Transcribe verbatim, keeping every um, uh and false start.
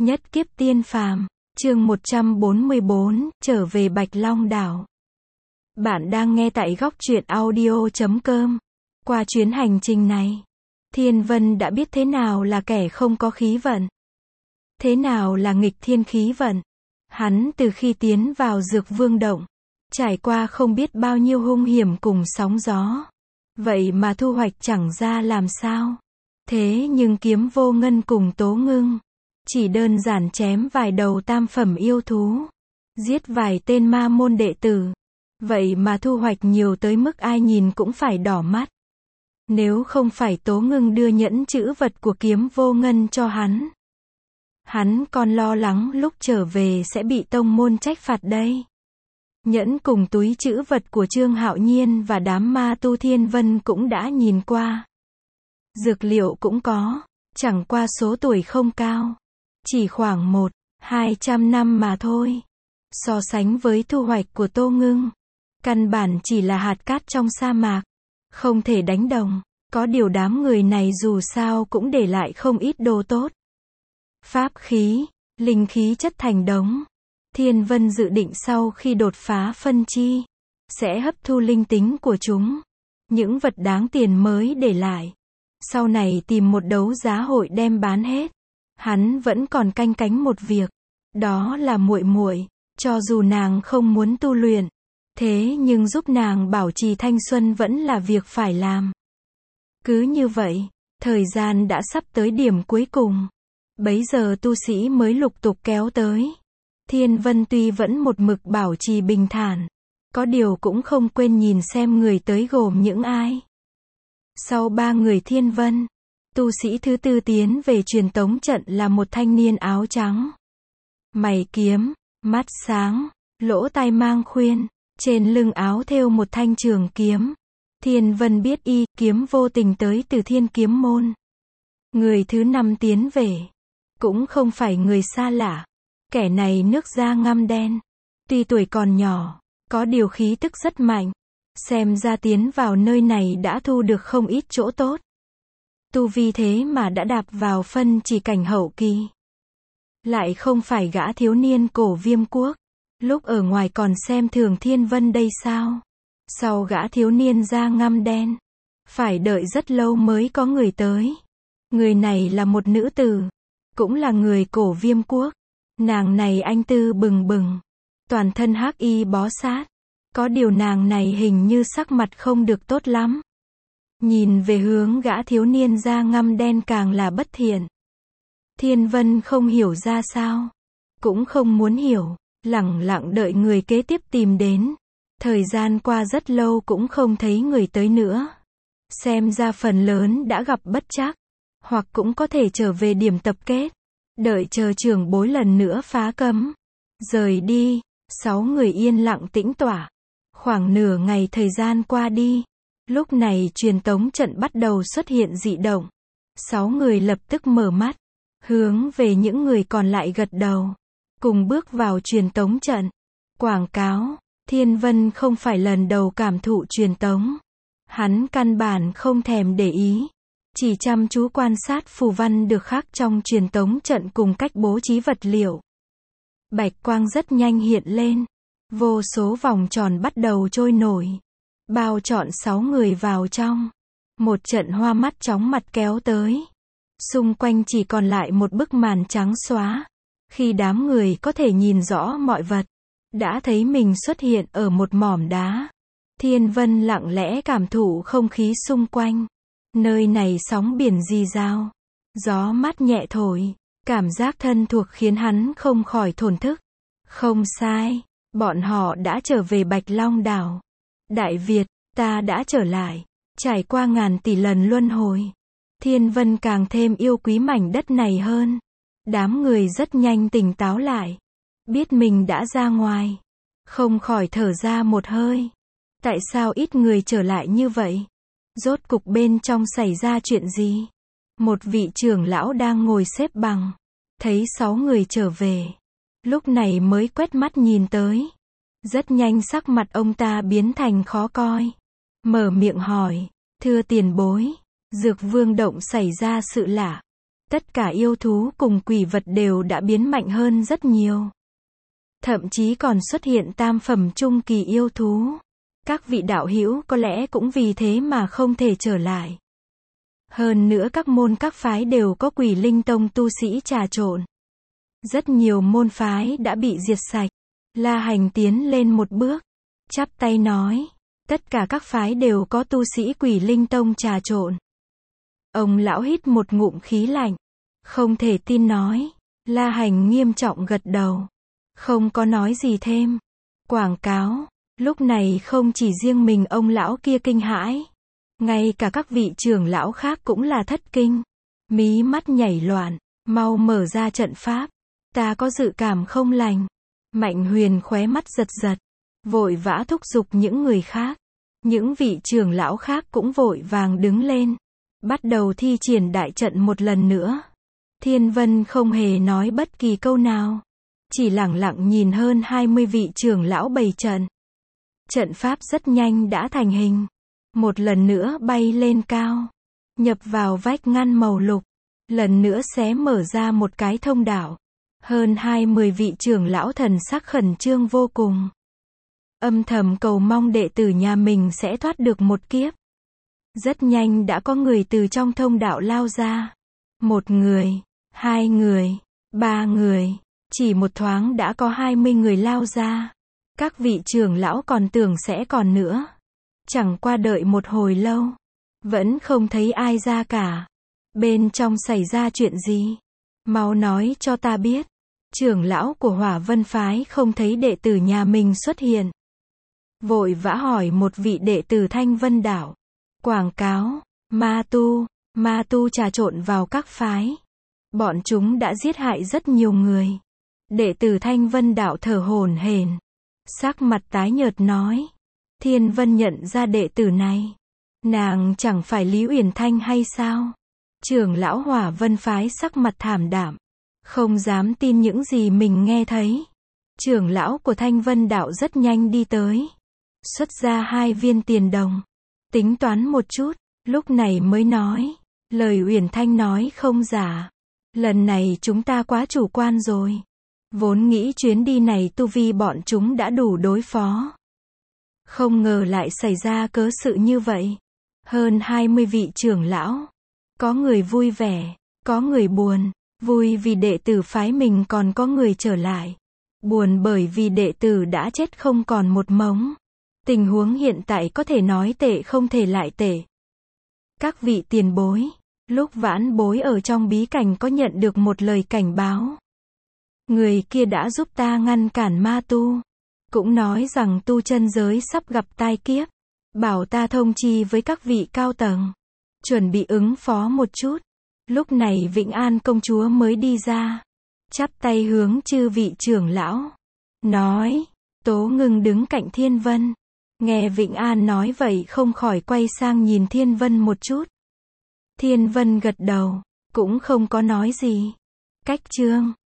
Nhất kiếp tiên phàm, chương một trăm bốn mươi bốn, trở về Bạch Long đảo. Bạn đang nghe tại góc truyện audio chấm com. Qua chuyến hành trình này, Thiên Vân đã biết thế nào là kẻ không có khí vận. Thế nào là nghịch thiên khí vận. Hắn từ khi tiến vào Dược Vương Động, trải qua không biết bao nhiêu hung hiểm cùng sóng gió. Vậy mà thu hoạch chẳng ra làm sao. Thế nhưng Kiếm Vô Ngân cùng Tố Ngưng chỉ đơn giản chém vài đầu tam phẩm yêu thú, giết vài tên ma môn đệ tử. Vậy mà thu hoạch nhiều tới mức ai nhìn cũng phải đỏ mắt. Nếu không phải Tố Ngưng đưa nhẫn chữ vật của Kiếm Vô Ngân cho hắn, hắn còn lo lắng lúc trở về sẽ bị tông môn trách phạt đây. Nhẫn cùng túi chữ vật của Trương Hạo Nhiên và đám ma tu Thiên Vân cũng đã nhìn qua. Dược liệu cũng có, chẳng qua số tuổi không cao. Chỉ khoảng một, hai trăm năm mà thôi. So sánh với thu hoạch của Tô Ngưng, căn bản chỉ là hạt cát trong sa mạc. Không thể đánh đồng, có điều đám người này dù sao cũng để lại không ít đồ tốt. Pháp khí, linh khí chất thành đống. Thiên Vân dự định sau khi đột phá phân chi, sẽ hấp thu linh tính của chúng. Những vật đáng tiền mới để lại. Sau này tìm một đấu giá hội đem bán hết. Hắn vẫn còn canh cánh một việc, đó là muội muội, cho dù nàng không muốn tu luyện, thế nhưng giúp nàng bảo trì thanh xuân vẫn là việc phải làm. Cứ như vậy, thời gian đã sắp tới điểm cuối cùng. Bấy giờ tu sĩ mới lục tục kéo tới. Thiên Vân tuy vẫn một mực bảo trì bình thản, có điều cũng không quên nhìn xem người tới gồm những ai. Sau ba người Thiên Vân, tu sĩ thứ tư tiến về truyền tống trận là một thanh niên áo trắng. Mày kiếm, mắt sáng, lỗ tai mang khuyên, trên lưng áo thêu một thanh trường kiếm. Thiên Vân biết y, kiếm vô tình tới từ Thiên Kiếm Môn. Người thứ năm tiến về, cũng không phải người xa lạ. Kẻ này nước da ngăm đen, tuy tuổi còn nhỏ, có điều khí tức rất mạnh. Xem ra tiến vào nơi này đã thu được không ít chỗ tốt. Tu vi thế mà đã đạp vào phân chỉ cảnh hậu kỳ. Lại không phải gã thiếu niên Cổ Viêm Quốc, lúc ở ngoài còn xem thường Thiên Vân đây sao? Sau gã thiếu niên da ngăm đen, phải đợi rất lâu mới có người tới. Người này là một nữ tử, cũng là người Cổ Viêm Quốc. Nàng này anh tư bừng bừng, toàn thân hắc y bó sát. Có điều nàng này hình như sắc mặt không được tốt lắm. Nhìn về hướng gã thiếu niên da ngăm đen càng là bất thiện. Thiên Vân không hiểu ra sao, cũng không muốn hiểu, lẳng lặng đợi người kế tiếp tìm đến. Thời gian qua rất lâu cũng không thấy người tới nữa. Xem ra phần lớn đã gặp bất trắc, hoặc cũng có thể trở về điểm tập kết, đợi chờ trưởng bối lần nữa phá cấm, rời đi. Sáu người yên lặng tĩnh tỏa. Khoảng nửa ngày thời gian qua đi. Lúc này truyền tống trận bắt đầu xuất hiện dị động. Sáu người lập tức mở mắt, hướng về những người còn lại gật đầu, cùng bước vào truyền tống trận. Quảng cáo, Thiên Vân không phải lần đầu cảm thụ truyền tống. Hắn căn bản không thèm để ý, chỉ chăm chú quan sát phù văn được khắc trong truyền tống trận cùng cách bố trí vật liệu. Bạch quang rất nhanh hiện lên, vô số vòng tròn bắt đầu trôi nổi, bao trọn sáu người vào trong. Một trận hoa mắt chóng mặt kéo tới. Xung quanh chỉ còn lại một bức màn trắng xóa. Khi đám người có thể nhìn rõ mọi vật, đã thấy mình xuất hiện ở một mỏm đá. Thiên Vân lặng lẽ cảm thụ không khí xung quanh. Nơi này sóng biển rì rào, gió mát nhẹ thổi, cảm giác thân thuộc khiến hắn không khỏi thổn thức. Không sai, bọn họ đã trở về Bạch Long đảo. Đại Việt, ta đã trở lại. Trải qua ngàn tỷ lần luân hồi, Thiên Vân càng thêm yêu quý mảnh đất này hơn. Đám người rất nhanh tỉnh táo lại, biết mình đã ra ngoài, không khỏi thở ra một hơi. Tại sao ít người trở lại như vậy? Rốt cục bên trong xảy ra chuyện gì? Một vị trưởng lão đang ngồi xếp bằng, thấy sáu người trở về, lúc này mới quét mắt nhìn tới. Rất nhanh sắc mặt ông ta biến thành khó coi, mở miệng hỏi, thưa tiền bối, Dược Vương Động xảy ra sự lạ. Tất cả yêu thú cùng quỷ vật đều đã biến mạnh hơn rất nhiều. Thậm chí còn xuất hiện tam phẩm trung kỳ yêu thú. Các vị đạo hữu có lẽ cũng vì thế mà không thể trở lại. Hơn nữa các môn các phái đều có Quỷ Linh Tông tu sĩ trà trộn. Rất nhiều môn phái đã bị diệt sạch. La Hành tiến lên một bước, chắp tay nói, tất cả các phái đều có tu sĩ Quỷ Linh Tông trà trộn. Ông lão hít một ngụm khí lạnh, không thể tin nói. La Hành nghiêm trọng gật đầu, không có nói gì thêm. Quảng cáo, lúc này không chỉ riêng mình ông lão kia kinh hãi, ngay cả các vị trưởng lão khác cũng là thất kinh. Mí mắt nhảy loạn, mau mở ra trận pháp, ta có dự cảm không lành. Mạnh Huyền khóe mắt giật giật, vội vã thúc giục những người khác. Những vị trưởng lão khác cũng vội vàng đứng lên, bắt đầu thi triển đại trận một lần nữa. Thiên Vân không hề nói bất kỳ câu nào, chỉ lẳng lặng nhìn hơn hai mươi vị trưởng lão bày trận. Trận pháp rất nhanh đã thành hình, một lần nữa bay lên cao, nhập vào vách ngăn màu lục, lần nữa xé mở ra một cái thông đạo. Hơn hai mươi vị trưởng lão thần sắc khẩn trương vô cùng, âm thầm cầu mong đệ tử nhà mình sẽ thoát được một kiếp. Rất nhanh đã có người từ trong thông đạo lao ra. Một người, hai người, ba người, chỉ một thoáng đã có hai mươi người lao ra. Các vị trưởng lão còn tưởng sẽ còn nữa. Chẳng qua đợi một hồi lâu, vẫn không thấy ai ra cả. Bên trong xảy ra chuyện gì? Mau nói cho ta biết. Trưởng lão của Hỏa Vân Phái không thấy đệ tử nhà mình xuất hiện, vội vã hỏi một vị đệ tử Thanh Vân Đảo. Quảng cáo, ma tu, ma tu trà trộn vào các phái. Bọn chúng đã giết hại rất nhiều người. Đệ tử Thanh Vân Đảo thở hổn hển, sắc mặt tái nhợt nói. Thiên Vân nhận ra đệ tử này. Nàng chẳng phải Lý Uyển Thanh hay sao? Trưởng lão Hỏa Vân Phái sắc mặt thảm đạm, không dám tin những gì mình nghe thấy. Trưởng lão của Thanh Vân Đạo rất nhanh đi tới, xuất ra hai viên tiền đồng, tính toán một chút, lúc này mới nói, lời Uyển Thanh nói không giả. Lần này chúng ta quá chủ quan rồi. Vốn nghĩ chuyến đi này tu vi bọn chúng đã đủ đối phó. Không ngờ lại xảy ra cớ sự như vậy. Hơn hai mươi vị trưởng lão, có người vui vẻ, có người buồn. Vui vì đệ tử phái mình còn có người trở lại. Buồn bởi vì đệ tử đã chết không còn một mống. Tình huống hiện tại có thể nói tệ không thể lại tệ. Các vị tiền bối, lúc vãn bối ở trong bí cảnh có nhận được một lời cảnh báo. Người kia đã giúp ta ngăn cản ma tu. Cũng nói rằng tu chân giới sắp gặp tai kiếp. Bảo ta thông chi với các vị cao tầng, chuẩn bị ứng phó một chút. Lúc này Vĩnh An công chúa mới đi ra, chắp tay hướng chư vị trưởng lão, nói. Tố Ngưng đứng cạnh Thiên Vân, nghe Vĩnh An nói vậy không khỏi quay sang nhìn Thiên Vân một chút. Thiên Vân gật đầu, cũng không có nói gì. Cách chương